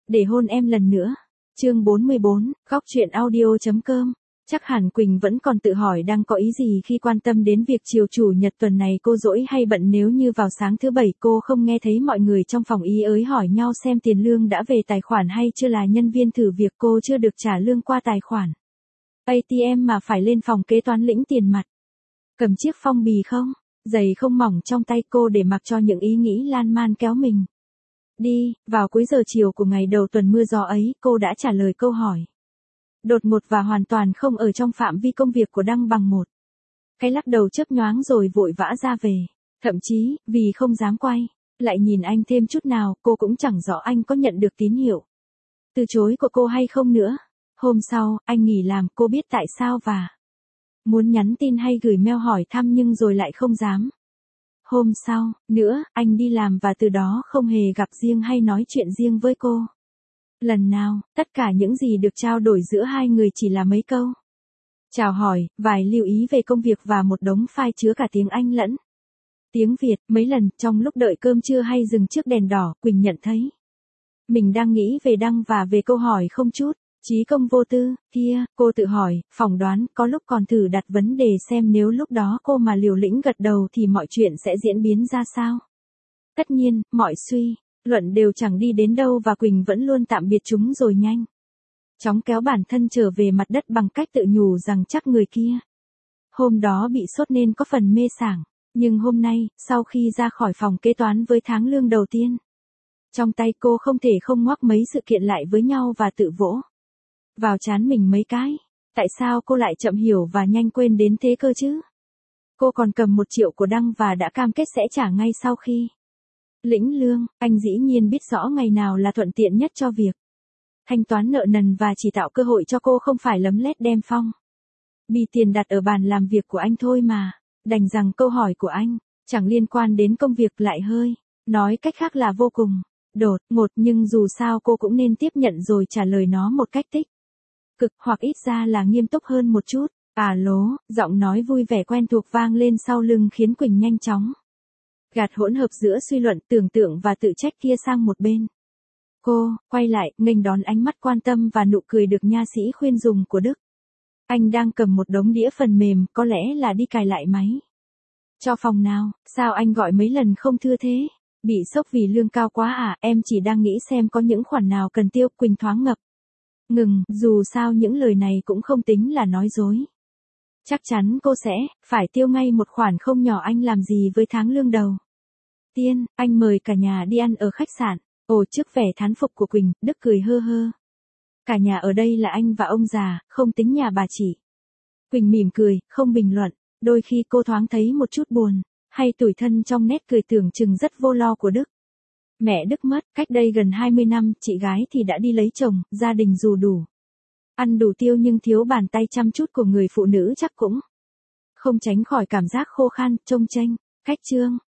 Để hôn em lần nữa. Chương 44, góc truyện audio.com. Chắc hẳn Quỳnh vẫn còn tự hỏi đang có ý gì khi quan tâm đến việc chiều chủ nhật tuần này cô rỗi hay bận, nếu như vào sáng thứ bảy cô không nghe thấy mọi người trong phòng ý ới hỏi nhau xem tiền lương đã về tài khoản hay chưa, là nhân viên thử việc cô chưa được trả lương qua tài khoản ATM mà phải lên phòng kế toán lĩnh tiền mặt. Cầm chiếc phong bì không, giày không mỏng trong tay cô để mặc cho những ý nghĩ lan man kéo mình đi. Vào cuối giờ chiều của ngày đầu tuần mưa gió ấy, cô đã trả lời câu hỏi đột ngột và hoàn toàn không ở trong phạm vi công việc của Đăng bằng một cái lắc đầu chớp nhoáng rồi vội vã ra về. Thậm chí, vì không dám quay lại nhìn anh thêm chút nào, cô cũng chẳng rõ anh có nhận được tín hiệu từ chối của cô hay không nữa. Hôm sau, anh nghỉ làm, cô biết tại sao và muốn nhắn tin hay gửi mail hỏi thăm nhưng rồi lại không dám. Hôm sau, nữa, anh đi làm và từ đó không hề gặp riêng hay nói chuyện riêng với cô. Lần nào, tất cả những gì được trao đổi giữa hai người chỉ là mấy câu chào hỏi, vài lưu ý về công việc và một đống file chứa cả tiếng Anh lẫn tiếng Việt. Mấy lần, trong lúc đợi cơm trưa hay dừng trước đèn đỏ, Quỳnh nhận thấy mình đang nghĩ về Đăng và về câu hỏi không chút chí công vô tư kia. Cô tự hỏi, phỏng đoán, có lúc còn thử đặt vấn đề xem nếu lúc đó cô mà liều lĩnh gật đầu thì mọi chuyện sẽ diễn biến ra sao. Tất nhiên, mọi suy luận đều chẳng đi đến đâu và Quỳnh vẫn luôn tạm biệt chúng rồi nhanh chóng kéo bản thân trở về mặt đất bằng cách tự nhủ rằng chắc người kia hôm đó bị sốt nên có phần mê sảng. Nhưng hôm nay, sau khi ra khỏi phòng kế toán với tháng lương đầu tiên trong tay, cô không thể không ngoắc mấy sự kiện lại với nhau và tự vỗ vào trán mình mấy cái. Tại sao cô lại chậm hiểu và nhanh quên đến thế cơ chứ? Cô còn cầm 1 triệu của Đăng và đã cam kết sẽ trả ngay sau khi lĩnh lương. Anh dĩ nhiên biết rõ ngày nào là thuận tiện nhất cho việc thanh toán nợ nần và chỉ tạo cơ hội cho cô không phải lấm lét đem phong bì tiền đặt ở bàn làm việc của anh thôi mà. Đành rằng câu hỏi của anh chẳng liên quan đến công việc, lại hơi nói cách khác là vô cùng đột ngột, nhưng dù sao cô cũng nên tiếp nhận rồi trả lời nó một cách tích cực, hoặc ít ra là nghiêm túc hơn một chút. Lố, giọng nói vui vẻ quen thuộc vang lên sau lưng khiến Quỳnh nhanh chóng gạt hỗn hợp giữa suy luận, tưởng tượng và tự trách kia sang một bên. Cô quay lại, nghênh đón ánh mắt quan tâm và nụ cười được nha sĩ khuyên dùng của Đức. Anh đang cầm một đống đĩa phần mềm, có lẽ là đi cài lại máy cho phòng nào. Sao anh gọi mấy lần không thưa thế? Bị sốc vì lương cao quá à? Em chỉ đang nghĩ xem có những khoản nào cần tiêu. Quỳnh thoáng ngập ngừng, dù sao những lời này cũng không tính là nói dối. Chắc chắn cô sẽ phải tiêu ngay một khoản không nhỏ. Anh làm gì với tháng lương đầu tiên? Anh mời cả nhà đi ăn ở khách sạn. Ồ, trước vẻ thán phục của Quỳnh, Đức cười hơ hơ. Cả nhà ở đây là anh và ông già, không tính nhà bà chị. Quỳnh mỉm cười, không bình luận. Đôi khi cô thoáng thấy một chút buồn hay tủi thân trong nét cười tưởng chừng rất vô lo của Đức. Mẹ Đức mất cách đây gần 20 năm, chị gái thì đã đi lấy chồng, gia đình dù đủ ăn đủ tiêu nhưng thiếu bàn tay chăm chút của người phụ nữ chắc cũng không tránh khỏi cảm giác khô khan, trông chênh. Cách chương